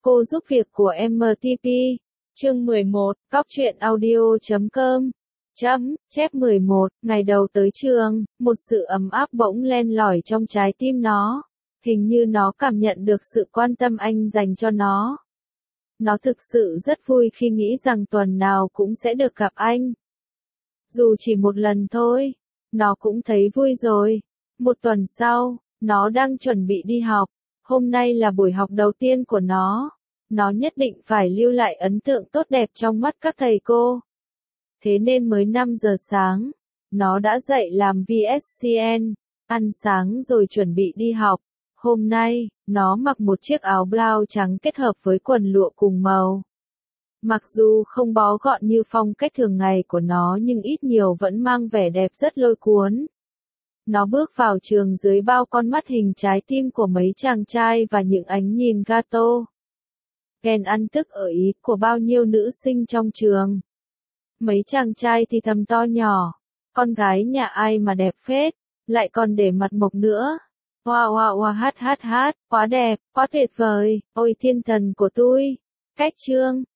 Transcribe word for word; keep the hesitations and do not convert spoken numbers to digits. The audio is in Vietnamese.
Cô giúp việc của em tê pê. Chương mười một, Cóc truyện audio chấm com. Chấm, chép mười một, ngày đầu tới trường, một sự ấm áp bỗng len lỏi trong trái tim nó. Hình như nó cảm nhận được sự quan tâm anh dành cho nó. Nó thực sự rất vui khi nghĩ rằng tuần nào cũng sẽ được gặp anh. Dù chỉ một lần thôi, nó cũng thấy vui rồi. Một tuần sau, nó đang chuẩn bị đi học. Hôm nay là buổi học đầu tiên của nó. Nó nhất định phải lưu lại ấn tượng tốt đẹp trong mắt các thầy cô. Thế nên mới năm giờ sáng, nó đã dậy làm vê ét xê en, ăn sáng rồi chuẩn bị đi học. Hôm nay, nó mặc một chiếc áo blau trắng kết hợp với quần lụa cùng màu. Mặc dù không bó gọn như phong cách thường ngày của nó nhưng ít nhiều vẫn mang vẻ đẹp rất lôi cuốn. Nó bước vào trường dưới bao con mắt hình trái tim của mấy chàng trai và những ánh nhìn gato. Ghen ăn tức ở ý của bao nhiêu nữ sinh trong trường. Mấy chàng trai thì thầm to nhỏ, con gái nhà ai mà đẹp phết, lại còn để mặt mộc nữa. Wow wow wow hát hát hát, quá đẹp, quá tuyệt vời, ôi thiên thần của tôi. Cách chương,